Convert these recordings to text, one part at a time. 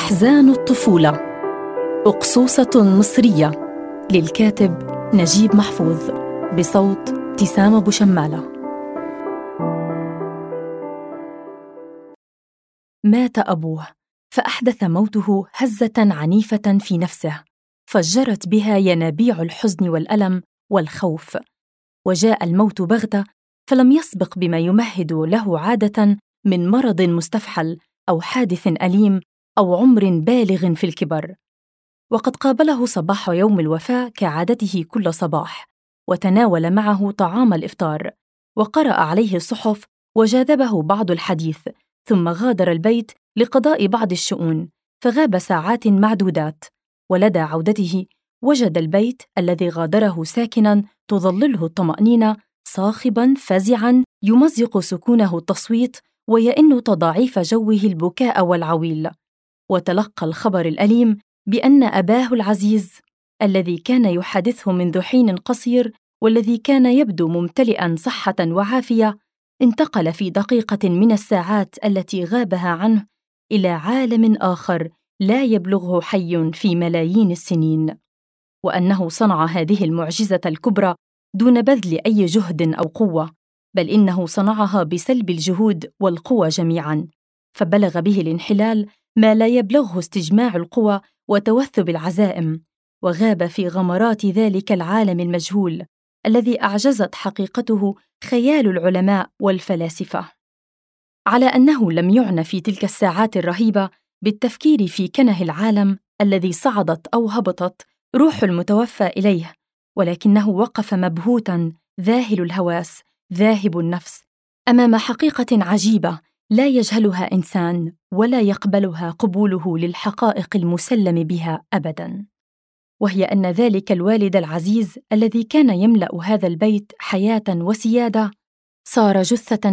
أحزان الطفولة، أقصوصة مصرية، للكاتب نجيب محفوظ، بصوت ابتسام أبو شمالة. مات أبوه، فأحدث موته هزة عنيفة في نفسه، فجرت بها ينابيع الحزن والألم والخوف، وجاء الموت بغتة، فلم يسبق بما يمهد له عادة من مرض مستفحل أو حادث أليم أو عمر بالغ في الكبر. وقد قابله صباح يوم الوفاة كعادته كل صباح، وتناول معه طعام الإفطار، وقرأ عليه الصحف، وجاذبه بعض الحديث، ثم غادر البيت لقضاء بعض الشؤون، فغاب ساعات معدودات، ولدى عودته وجد البيت الذي غادره ساكناً تظلله الطمأنينة صاخباً فزعاً يمزق سكونه التصويت، ويئن تضاعيف جوه البكاء والعويل. وتلقى الخبر الأليم بأن أباه العزيز الذي كان يحادثه منذ حين قصير، والذي كان يبدو ممتلئاً صحة وعافية، انتقل في دقيقة من الساعات التي غابها عنه إلى عالم آخر لا يبلغه حي في ملايين السنين، وأنه صنع هذه المعجزة الكبرى دون بذل أي جهد أو قوة، بل إنه صنعها بسلب الجهود والقوى جميعاً، فبلغ به الانحلال ما لا يبلغه استجماع القوى وتوثب العزائم، وغاب في غمرات ذلك العالم المجهول الذي أعجزت حقيقته خيال العلماء والفلاسفة. على أنه لم يعنى في تلك الساعات الرهيبة بالتفكير في كنه العالم الذي صعدت أو هبطت روح المتوفى إليه، ولكنه وقف مبهوتاً ذاهل الهواس ذاهب النفس أمام حقيقة عجيبة لا يجهلها إنسان ولا يقبلها قبوله للحقائق المسلم بها أبداً، وهي أن ذلك الوالد العزيز الذي كان يملأ هذا البيت حياة وسيادة صار جثة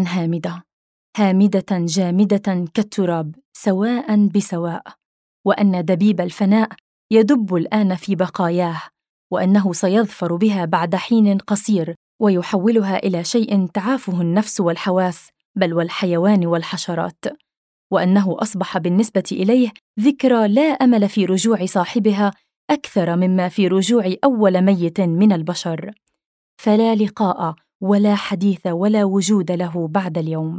هامدة جامدة كالتراب سواء بسواء، وأن دبيب الفناء يدب الآن في بقاياه، وأنه سيظفر بها بعد حين قصير ويحولها إلى شيء تعافه النفس والحواس بل والحيوان والحشرات، وأنه أصبح بالنسبة إليه ذكرى لا أمل في رجوع صاحبها أكثر مما في رجوع أول ميت من البشر، فلا لقاء ولا حديث ولا وجود له بعد اليوم.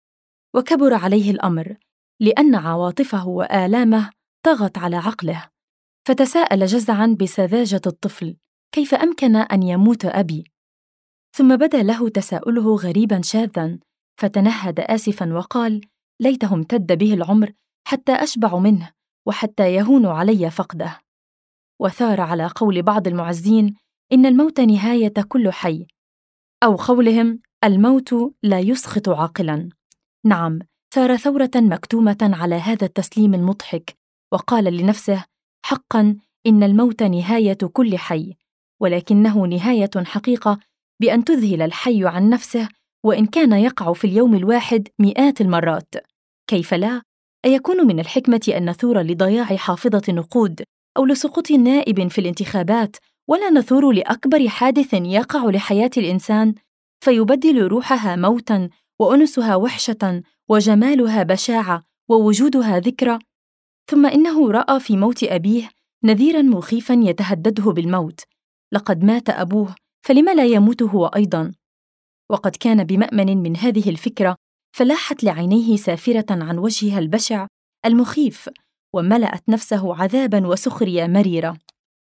وكبر عليه الأمر لأن عواطفه وآلامه طغت على عقله، فتساءل جزعاً بسذاجة الطفل: كيف أمكن أن يموت أبي؟ ثم بدا له تساؤله غريباً شاذاً، فتنهد آسفاً وقال: ليته امتد به العمر حتى أشبع منه وحتى يهون علي فقده. وثار على قول بعض المعزين إن الموت نهاية كل حي، أو قولهم الموت لا يسخط عاقلاً. نعم، ثار ثورة مكتومة على هذا التسليم المضحك، وقال لنفسه: حقاً إن الموت نهاية كل حي، ولكنه نهاية حقيقة بأن تذهل الحي عن نفسه، وإن كان يقع في اليوم الواحد مئات المرات. كيف لا؟ أيكون من الحكمة أن نثور لضياع حافظة نقود أو لسقوط نائب في الانتخابات، ولا نثور لأكبر حادث يقع لحياة الإنسان فيبدل روحها موتاً وأنسها وحشة وجمالها بشاعة ووجودها ذكرى؟ ثم إنه رأى في موت أبيه نذيراً مخيفاً يتهدده بالموت. لقد مات أبوه، فلم لا يموت هو أيضاً؟ وقد كان بمأمن من هذه الفكرة، فلاحت لعينيه سافرة عن وجهها البشع المخيف، وملأت نفسه عذاباً وسخرية مريرة.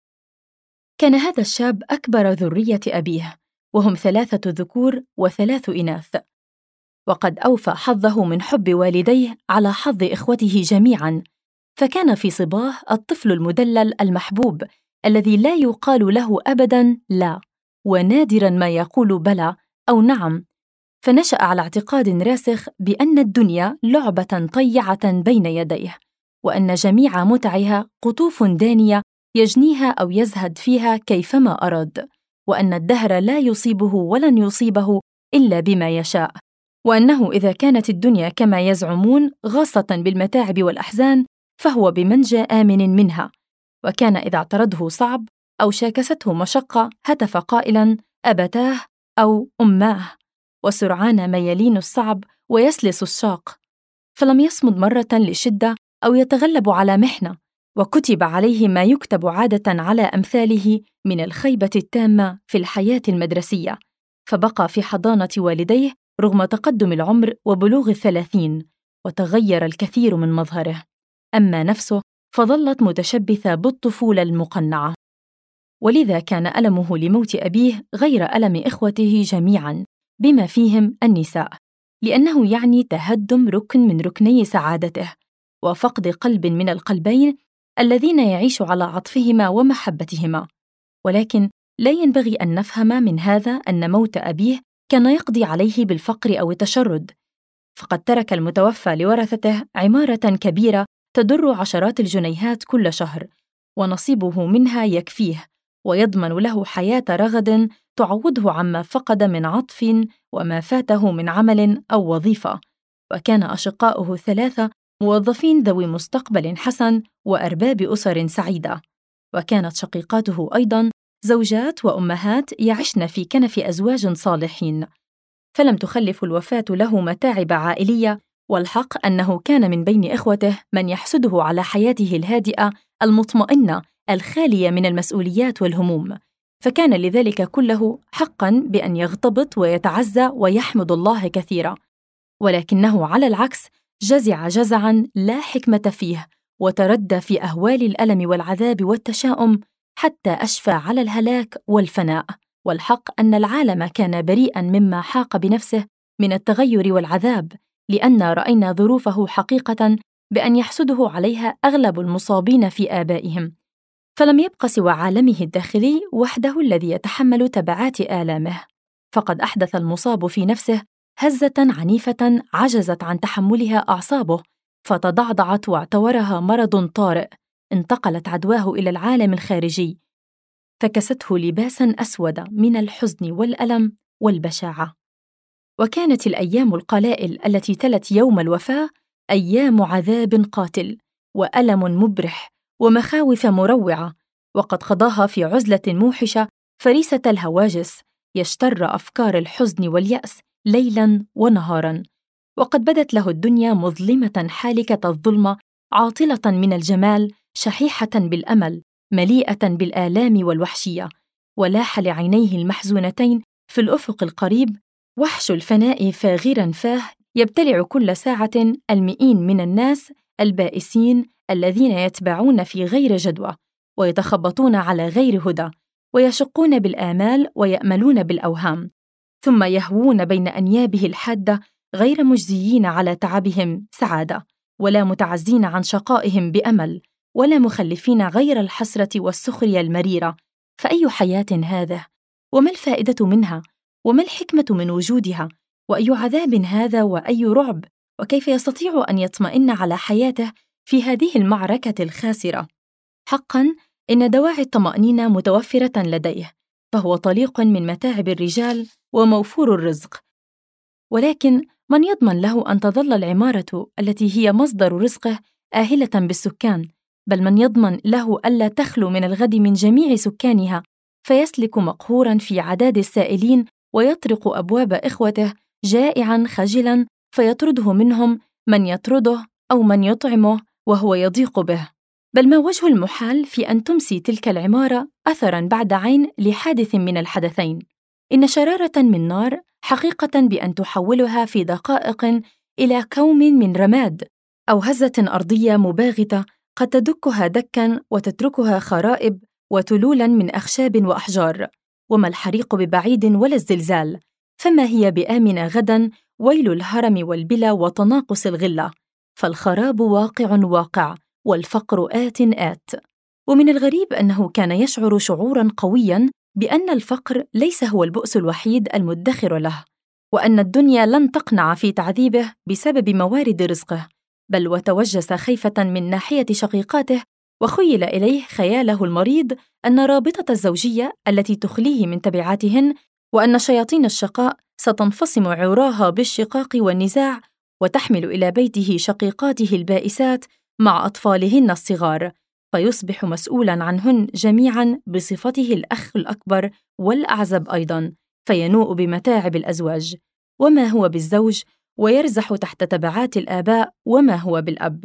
كان هذا الشاب أكبر ذرية أبيه، وهم 3 ذكور و3 إناث، وقد أوفى حظه من حب والديه على حظ إخوته جميعاً، فكان في صباه الطفل المدلل المحبوب الذي لا يقال له أبداً لا، ونادراً ما يقول بلى أو نعم، فنشأ على اعتقاد راسخ بأن الدنيا لعبة طيعة بين يديه، وأن جميع متعها قطوف دانية يجنيها أو يزهد فيها كيفما أراد، وأن الدهر لا يصيبه ولن يصيبه إلا بما يشاء، وأنه إذا كانت الدنيا كما يزعمون غاصة بالمتاعب والأحزان فهو بمنجى آمن منها، وكان إذا اعترضه صعب أو شاكسته مشقة هتف قائلاً: أبتاه أو أماه، وسرعان ما يلين الصعب ويسلس الشاق، فلم يصمد مرة لشدة أو يتغلب على محنة، وكتب عليه ما يكتب عادة على أمثاله من الخيبة التامة في الحياة المدرسية، فبقى في حضانة والديه رغم تقدم العمر وبلوغ 30، وتغير الكثير من مظهره. أما نفسه فظلت متشبثة بالطفولة المقنعة، ولذا كان ألمه لموت أبيه غير ألم إخوته جميعاً بما فيهم النساء، لأنه يعني تهدم ركن من ركني سعادته، وفقد قلب من القلبين الذين يعيش على عطفهما ومحبتهما. ولكن لا ينبغي أن نفهم من هذا أن موت أبيه كان يقضي عليه بالفقر أو التشرد، فقد ترك المتوفى لورثته عمارة كبيرة تدر عشرات الجنيهات كل شهر، ونصيبه منها يكفيه ويضمن له حياة رغد تعوضه عما فقد من عطف وما فاته من عمل أو وظيفة. وكان أشقاؤه 3 موظفين ذوي مستقبل حسن وأرباب أسر سعيدة، وكانت شقيقاته أيضاً زوجات وأمهات يعشن في كنف أزواج صالحين، فلم تخلف الوفاة له متاعب عائلية. والحق أنه كان من بين إخوته من يحسده على حياته الهادئة المطمئنة الخالية من المسؤوليات والهموم، فكان لذلك كله حقاً بأن يغتبط ويتعزى ويحمد الله كثيرا. ولكنه على العكس جزع جزعاً لا حكمة فيه، وتردى في أهوال الألم والعذاب والتشاؤم حتى أشفى على الهلاك والفناء. والحق أن العالم كان بريئاً مما حاق بنفسه من التغير والعذاب، لأن رأينا ظروفه حقيقة بأن يحسده عليها أغلب المصابين في آبائهم، فلم يبق سوى عالمه الداخلي وحده الذي يتحمل تبعات آلامه. فقد أحدث المصاب في نفسه هزة عنيفة عجزت عن تحملها أعصابه، فتضعضعت واعتورها مرض طارئ، انتقلت عدواه إلى العالم الخارجي، فكسته لباساً أسود من الحزن والألم والبشاعة. وكانت الأيام القلائل التي تلت يوم الوفاة أيام عذاب قاتل وألم مبرح ومخاوف مروعة، وقد قضاها في عزلة موحشة فريسة الهواجس، يشتر أفكار الحزن واليأس ليلاً ونهاراً. وقد بدت له الدنيا مظلمة حالكة الظلمة، عاطلة من الجمال، شحيحة بالأمل، مليئة بالآلام والوحشية. ولاح لعينيه المحزونتين في الأفق القريب وحش الفناء فاغراً فاه، يبتلع كل ساعة المئين من الناس البائسين الذين يتبعون في غير جدوى، ويتخبطون على غير هدى، ويشقون بالآمال ويأملون بالأوهام، ثم يهوون بين أنيابه الحادة غير مجزيين على تعبهم سعادة، ولا متعزين عن شقائهم بأمل، ولا مخلفين غير الحسرة والسخرية المريرة. فأي حياة هذه؟ وما الفائدة منها؟ وما الحكمة من وجودها؟ وأي عذاب هذا؟ وأي رعب؟ وكيف يستطيع أن يطمئن على حياته في هذه المعركة الخاسرة؟ حقاً إن دواعي الطمأنينة متوفرة لديه، فهو طليق من متاعب الرجال وموفور الرزق، ولكن من يضمن له أن تظل العمارة التي هي مصدر رزقه آهلة بالسكان؟ بل من يضمن له ألا تخلو من الغد من جميع سكانها، فيسلك مقهوراً في عداد السائلين ويطرق أبواب إخوته جائعاً خجلاً، فيطرده منهم من يطرده أو من يطعمه وهو يضيق به؟ بل ما وجه المحال في أن تمسي تلك العمارة أثراً بعد عين لحادث من الحدثين؟ إن شرارة من نار حقيقة بأن تحولها في دقائق إلى كوم من رماد، أو هزة أرضية مباغتة قد تدكها دكاً وتتركها خرائب وتلولاً من أخشاب وأحجار. وما الحريق ببعيد ولا الزلزال، فما هي بآمنة غداً، ويل الهرم والبلا وتناقص الغلة، فالخراب واقع والفقر آت. ومن الغريب أنه كان يشعر شعوراً قوياً بأن الفقر ليس هو البؤس الوحيد المدخر له، وأن الدنيا لن تقنع في تعذيبه بسبب موارد رزقه، بل وتوجس خيفة من ناحية شقيقاته، وخيل إليه خياله المريض أن رابطة الزوجية التي تخليه من تبعاتهن، وأن شياطين الشقاء ستنفصم عراها بالشقاق والنزاع، وتحمل إلى بيته شقيقاته البائسات مع أطفالهن الصغار، فيصبح مسؤولاً عنهن جميعاً بصفته الأخ الأكبر والأعزب أيضاً، فينوء بمتاعب الأزواج. وما هو بالزوج؟ ويرزح تحت تبعات الآباء. وما هو بالأب؟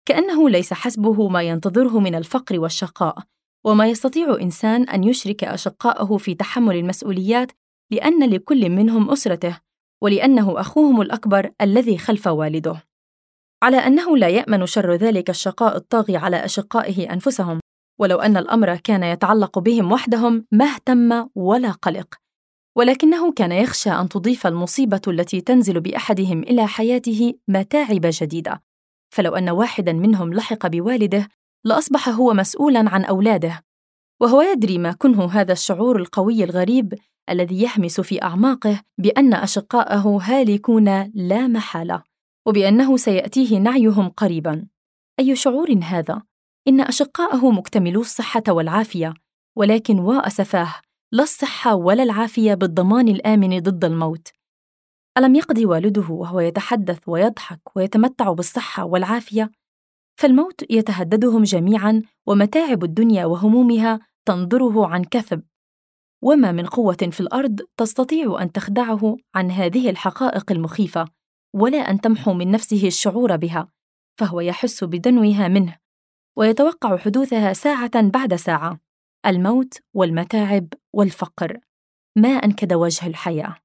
كأنه ليس حسبه ما ينتظره من الفقر والشقاء، وما يستطيع إنسان أن يشرك أشقاءه في تحمل المسؤوليات، لأن لكل منهم أسرته، ولأنه أخوهم الأكبر الذي خلف والده. على أنه لا يأمن شر ذلك الشقاء الطاغي على أشقائه أنفسهم، ولو أن الأمر كان يتعلق بهم وحدهم ما اهتم ولا قلق، ولكنه كان يخشى أن تضيف المصيبة التي تنزل بأحدهم إلى حياته متاعب جديدة، فلو أن واحداً منهم لحق بوالده لأصبح هو مسؤولاً عن أولاده، وهو يدري ما كنه هذا الشعور القوي الغريب الذي يهمس في أعماقه بأن أشقاءه هالكون لا محالة، وبأنه سيأتيه نعيهم قريباً. أي شعور هذا؟ إن أشقاءه مكتملو الصحة والعافية، ولكن وأسفاه، لا الصحة ولا العافية بالضمان الآمن ضد الموت. ألم يقضي والده وهو يتحدث ويضحك ويتمتع بالصحة والعافية؟ فالموت يتهددهم جميعاً، ومتاعب الدنيا وهمومها تنظره عن كثب، وما من قوة في الأرض تستطيع أن تخدعه عن هذه الحقائق المخيفة، ولا أن تمحو من نفسه الشعور بها، فهو يحس بدنوها منه، ويتوقع حدوثها ساعة بعد ساعة. الموت والمتاعب والفقر، ما أنكد وجه الحياة.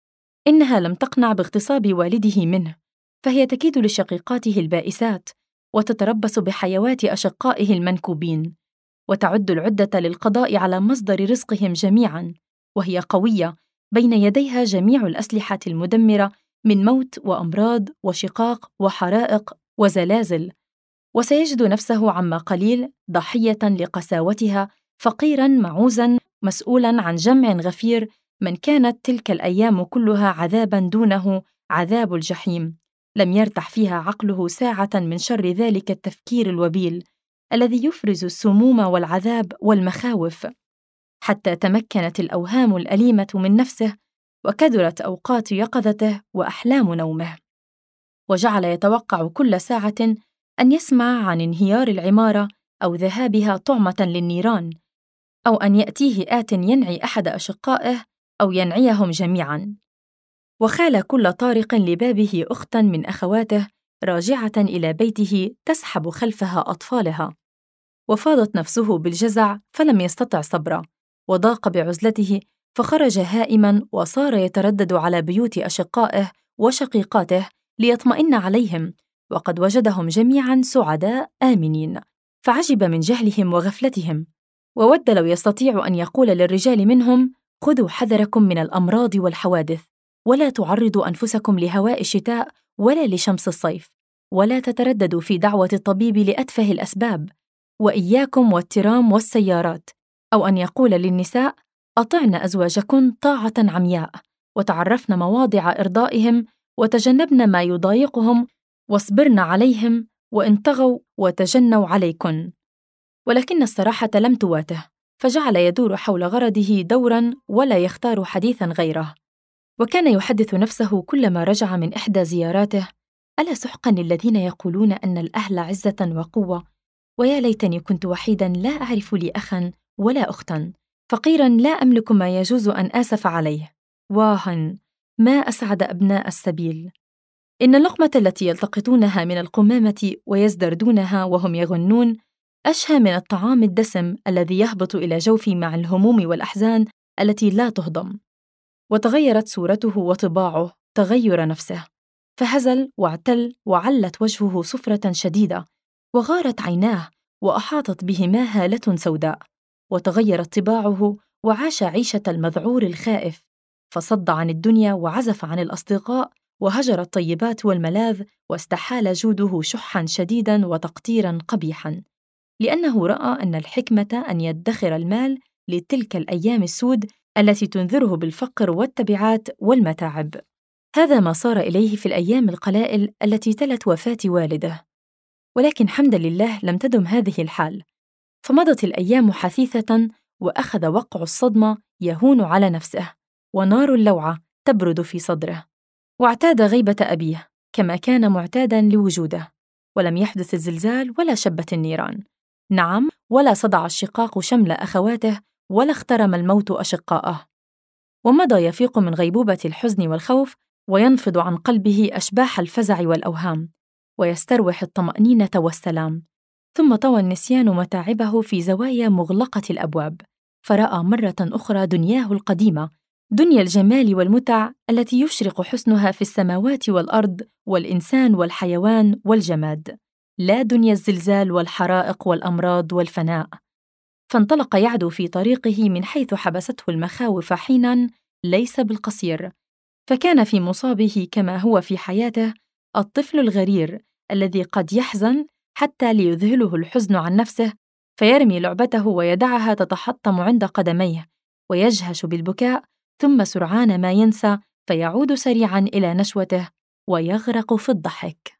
إنها لم تقنع باغتصاب والده منه، فهي تكيد لشقيقاته البائسات، وتتربص بحيوات أشقائه المنكوبين، وتعد العدة للقضاء على مصدر رزقهم جميعاً، وهي قوية بين يديها جميع الأسلحة المدمرة من موت وأمراض وشقاق وحرائق وزلازل، وسيجد نفسه عما قليل ضحية لقساوتها، فقيراً معوزاً، مسؤولاً عن جمع غفير من كانت تلك الأيام كلها عذاباً دونه عذاب الجحيم. لم يرتح فيها عقله ساعة من شر ذلك التفكير الوبيل الذي يفرز السموم والعذاب والمخاوف، حتى تمكنت الأوهام الأليمة من نفسه، وكدرت أوقات يقظته وأحلام نومه، وجعل يتوقع كل ساعة أن يسمع عن انهيار العمارة أو ذهابها طعمة للنيران، أو أن يأتيه آت ينعي أحد أشقائه أو ينعيهم جميعاً. وخال كل طارق لبابه أختا من أخواته راجعة إلى بيته تسحب خلفها أطفالها، وفاضت نفسه بالجزع فلم يستطع صبرا، وضاق بعزلته فخرج هائما، وصار يتردد على بيوت أشقائه وشقيقاته ليطمئن عليهم، وقد وجدهم جميعا سعداء آمنين، فعجب من جهلهم وغفلتهم، وود لو يستطيع أن يقول للرجال منهم: خذوا حذركم من الأمراض والحوادث، ولا تعرضوا أنفسكم لهواء الشتاء ولا لشمس الصيف، ولا تترددوا في دعوة الطبيب لأتفه الأسباب، وإياكم والترام والسيارات. أو أن يقول للنساء: أطعن أزواجكن طاعة عمياء، وتعرفن مواضع إرضائهم، وتجنبن ما يضايقهم، واصبرن عليهم وإن طغوا وتجنوا عليكن. ولكن الصراحة لم تواته، فجعل يدور حول غرضه دورا ولا يختار حديثا غيره، وكان يحدث نفسه كلما رجع من إحدى زياراته: ألا سحقا للذين يقولون أن الأهل عزة وقوة، ويا ليتني كنت وحيدا لا أعرف لي أخا ولا أختا، فقيرا لا أملك ما يجوز أن آسف عليه. واهن ما أسعد أبناء السبيل. إن اللقمة التي يلتقطونها من القمامة ويزدردونها وهم يغنون أشهى من الطعام الدسم الذي يهبط إلى جوفي مع الهموم والأحزان التي لا تهضم. وتغيرت صورته وطباعه تغير نفسه، فهزل واعتل، وعلت وجهه صفرة شديدة، وغارت عيناه، وأحاطت بهما هالة سوداء، وتغيرت طباعه، وعاش عيشة المذعور الخائف، فصد عن الدنيا وعزف عن الأصدقاء، وهجر الطيبات والملاذ، واستحال جوده شحاً شديداً وتقتيراً قبيحاً، لأنه رأى أن الحكمة أن يدخر المال لتلك الأيام السود التي تنذره بالفقر والتبعات والمتاعب. هذا ما صار إليه في الأيام القلائل التي تلت وفاة والده. ولكن حمدا لله لم تدم هذه الحال، فمضت الأيام حثيثة، وأخذ وقع الصدمة يهون على نفسه، ونار اللوعة تبرد في صدره، واعتاد غيبة أبيه كما كان معتاداً لوجوده، ولم يحدث الزلزال ولا شبت النيران، نعم، ولا صدع الشقاق شمل أخواته، ولا اخترم الموت أشقاءه. ومضى يفيق من غيبوبة الحزن والخوف، وينفض عن قلبه أشباح الفزع والأوهام، ويستروح الطمأنينة والسلام. ثم طوى النسيان متاعبه في زوايا مغلقة الأبواب، فرأى مرة أخرى دنياه القديمة، دنيا الجمال والمتع التي يشرق حسنها في السماوات والأرض والإنسان والحيوان والجماد، لا دنيا الزلزال والحرائق والأمراض والفناء. فانطلق يعدو في طريقه من حيث حبسته المخاوف حيناً ليس بالقصير، فكان في مصابه كما هو في حياته الطفل الغرير الذي قد يحزن حتى ليذهله الحزن عن نفسه، فيرمي لعبته ويدعها تتحطم عند قدميه ويجهش بالبكاء، ثم سرعان ما ينسى فيعود سريعاً إلى نشوته ويغرق في الضحك.